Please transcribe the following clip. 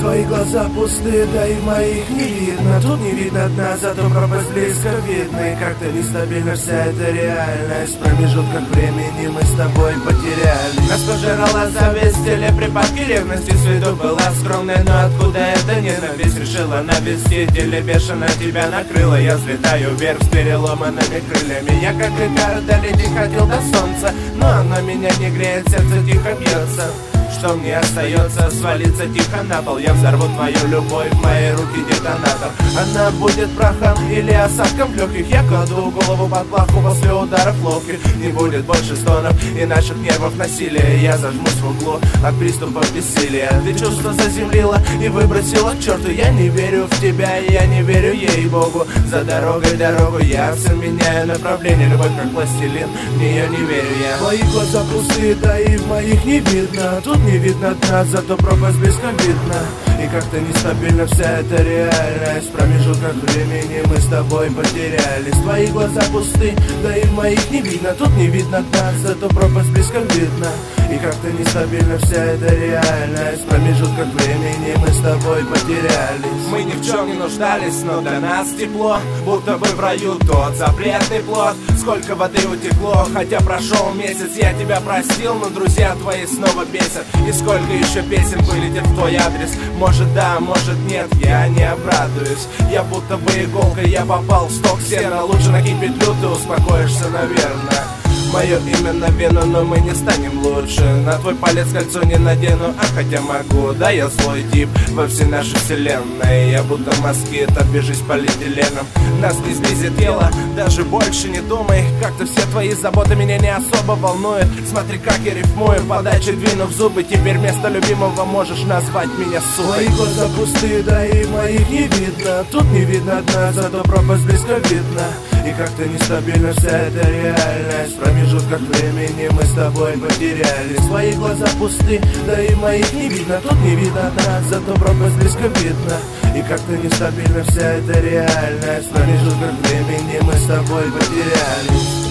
Твои глаза пусты, да и моих не видно. Тут не видно дна, зато пропасть близко видно. И как-то нестабильно вся эта реальность. В промежутках времени мы с тобой потеряли. Нас пожирала зависть или припадки ревности. С виду была скромной, но откуда эта ненависть? Решила навестить или бешено тебя накрыла. Я взлетаю вверх с переломанными крыльями. Я как Рикардо долететь хотел до солнца, но оно меня не греет, сердце тихо бьется. Что мне остается? Свалиться тихо на пол. Я взорву твою любовь, в моей руки детонатор. Она будет прахом или осадком в легких. Я кладу голову под плаху после ударов ловких. Не будет больше стонов и наших нервов насилия. Я зажмусь в углу от приступов бессилия. Ты чувство заземлила и выбросила к черту. Я не верю в тебя, я не верю ей-богу. За дорогой дорогу я все меняю направление. Любовь как пластилин, в нее не верю я. Твои глаза пустые, да и в моих не видно. Тут не видно дна, зато пропасть близко видно. И как-то нестабильно вся эта реальность. В промежутках времени мы с тобой потерялись. Твои глаза пусты, да и в моих не видно. Тут не видно дна, зато пропасть близко видно. И как-то нестабильно вся эта реальность. В промежутках времени мы с тобой потерялись. Мы ни в чем не нуждались, но для нас тепло, будто бы в раю тот запретный плод. Сколько воды утекло, хотя прошел месяц. Я тебя простил, но друзья твои снова бесят. И сколько еще песен вылетит в твой адрес. Может да, может нет, я не обрадуюсь. Я будто бы иголкой, я попал в сток сена. Лучше накинь петлю, ты успокоишься, наверное. Мое имя на вену, но мы не станем лучше. На твой палец кольцо не надену, а хотя могу. Да, я злой тип во всей нашей вселенной. Я будто москит, обвяжись полиэтиленом. Нас не сблизит тело, даже больше не думай. Как-то все твои заботы меня не особо волнуют. Смотри, как я рифмую, подачи двинув зубы. Теперь вместо любимого можешь назвать меня сукой. Твои глаза пустые, да и моих не видно. Тут не видно дна, зато пропасть близко видно. И как-то нестабильно вся эта реальность. В промежутках времени мы с тобой потерялись. Твои глаза пусты, да и моих не видно. Тут не видно дна, зато пропасть близко видно. И как-то нестабильно вся эта реальность. В промежутках времени мы с тобой потерялись.